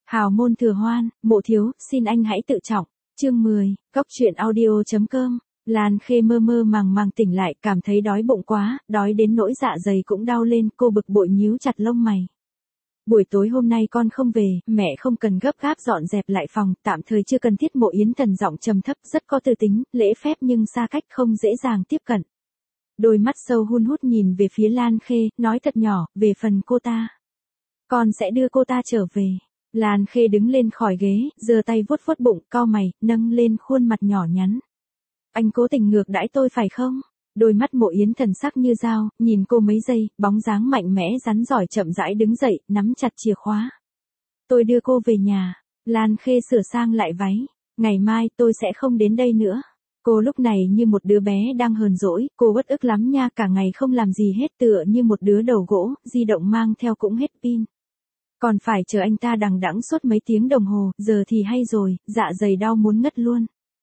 Hào môn thừa hoan, mộ thiếu, xin anh hãy tự trọng. Chương 10, Cóc truyện audio.com. Lan Khê mơ mơ màng màng tỉnh lại, cảm thấy đói bụng quá, đói đến nỗi dạ dày cũng đau lên, cô bực bội nhíu chặt lông mày. Buổi tối hôm nay con không về, mẹ không cần gấp gáp dọn dẹp lại phòng, tạm thời chưa cần thiết. Mộ Yến Thần giọng trầm thấp, rất có tư tính, lễ phép nhưng xa cách không dễ dàng tiếp cận. Đôi mắt sâu hun hút nhìn về phía Lan Khê, nói thật nhỏ, về phần cô ta. Con sẽ đưa cô ta trở về. Lan Khê đứng lên khỏi ghế, giơ tay vuốt vuốt bụng, cau mày, nâng lên khuôn mặt nhỏ nhắn. Anh cố tình ngược đãi tôi phải không? Đôi mắt Mộ Yến Thần sắc như dao, nhìn cô mấy giây, bóng dáng mạnh mẽ rắn giỏi chậm rãi đứng dậy, nắm chặt chìa khóa. Tôi đưa cô về nhà. Lan Khê sửa sang lại váy. Ngày mai tôi sẽ không đến đây nữa. Cô lúc này như một đứa bé đang hờn dỗi, cô uất ức lắm nha, cả ngày không làm gì hết, tựa như một đứa đầu gỗ, di động mang theo cũng hết pin. Còn phải chờ anh ta đằng đẵng suốt mấy tiếng đồng hồ, giờ thì hay rồi, dạ dày đau muốn ngất luôn.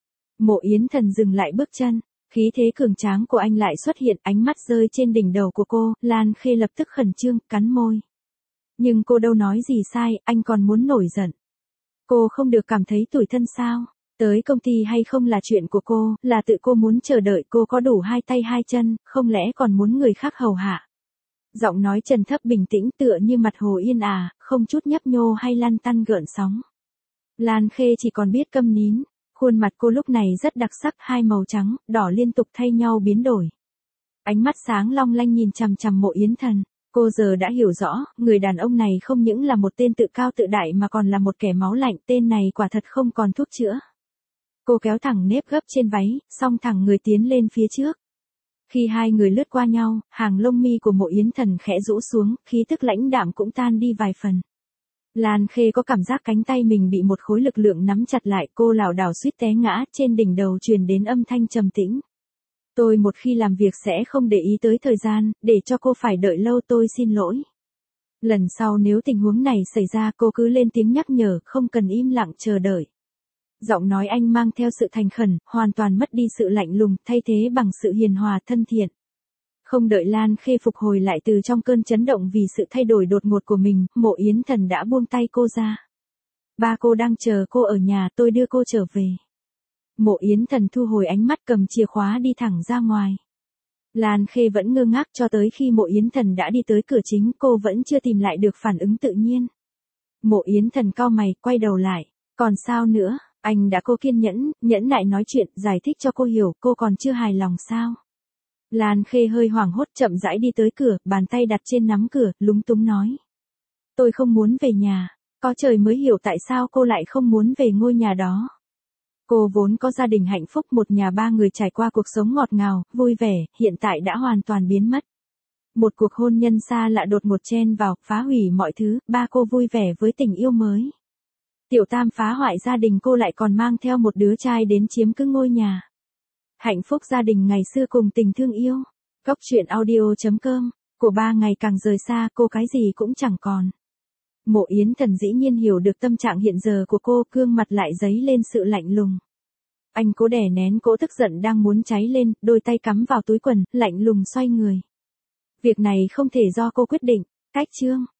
Mộ Yến Thần dừng lại bước chân, khí thế cường tráng của anh lại xuất hiện, ánh mắt rơi trên đỉnh đầu của cô, Lan Khê lập tức khẩn trương, cắn môi. Nhưng cô đâu nói gì sai, anh còn muốn nổi giận. Cô không được cảm thấy tủi thân sao? Tới công ty hay không là chuyện của cô, là tự cô muốn chờ đợi, cô có đủ hai tay hai chân, không lẽ còn muốn người khác hầu hạ? Giọng nói trầm thấp bình tĩnh tựa như mặt hồ yên ả, không chút nhấp nhô hay lăn tăn gợn sóng. Lan Khê chỉ còn biết câm nín, khuôn mặt cô lúc này rất đặc sắc, hai màu trắng, đỏ liên tục thay nhau biến đổi. Ánh mắt sáng long lanh nhìn chằm chằm Mộ Yến Thần, cô giờ đã hiểu rõ, người đàn ông này không những là một tên tự cao tự đại mà còn là một kẻ máu lạnh, tên này quả thật không còn thuốc chữa. Cô kéo thẳng nếp gấp trên váy, song thẳng người tiến lên phía trước. Khi hai người lướt qua nhau, hàng lông mi của Mộ Yến Thần khẽ rũ xuống, khí tức lãnh đạm cũng tan đi vài phần. Lan Khê có cảm giác cánh tay mình bị một khối lực lượng nắm chặt lại, cô lảo đảo suýt té ngã, trên đỉnh đầu truyền đến âm thanh trầm tĩnh. Tôi một khi làm việc sẽ không để ý tới thời gian, để cho cô phải đợi lâu, tôi xin lỗi. Lần sau nếu tình huống này xảy ra cô cứ lên tiếng nhắc nhở, không cần im lặng chờ đợi. Giọng nói anh mang theo sự thành khẩn, hoàn toàn mất đi sự lạnh lùng, thay thế bằng sự hiền hòa thân thiện. Không đợi Lan Khê phục hồi lại từ trong cơn chấn động vì sự thay đổi đột ngột của mình, Mộ Yến Thần đã buông tay cô ra. Ba cô đang chờ cô ở nhà, tôi đưa cô trở về. Mộ Yến Thần thu hồi ánh mắt, cầm chìa khóa đi thẳng ra ngoài. Lan Khê vẫn ngơ ngác cho tới khi Mộ Yến Thần đã đi tới cửa chính, cô vẫn chưa tìm lại được phản ứng tự nhiên. Mộ Yến Thần cau mày, quay đầu lại. Còn sao nữa, anh đã cô kiên nhẫn, nhẫn nại nói chuyện, giải thích cho cô hiểu, cô còn chưa hài lòng sao? Lan Khê hơi hoảng hốt chậm rãi đi tới cửa, bàn tay đặt trên nắm cửa, lúng túng nói. Tôi không muốn về nhà, có trời mới hiểu tại sao cô lại không muốn về ngôi nhà đó. Cô vốn có gia đình hạnh phúc, một nhà ba người trải qua cuộc sống ngọt ngào, vui vẻ, hiện tại đã hoàn toàn biến mất. Một cuộc hôn nhân xa lạ đột ngột chen vào, phá hủy mọi thứ, ba cô vui vẻ với tình yêu mới. Tiểu Tam phá hoại gia đình cô lại còn mang theo một đứa trai đến chiếm cứ ngôi nhà. Hạnh phúc gia đình ngày xưa cùng tình thương yêu. Cóc truyện audio.com. Của ba ngày càng rời xa, cô cái gì cũng chẳng còn. Mộ Yến Thần dĩ nhiên hiểu được tâm trạng hiện giờ của cô, gương mặt lại dấy lên sự lạnh lùng. Anh cố đè nén cỗ tức giận đang muốn cháy lên, đôi tay cắm vào túi quần, lạnh lùng xoay người. Việc này không thể do cô quyết định. Cách chương.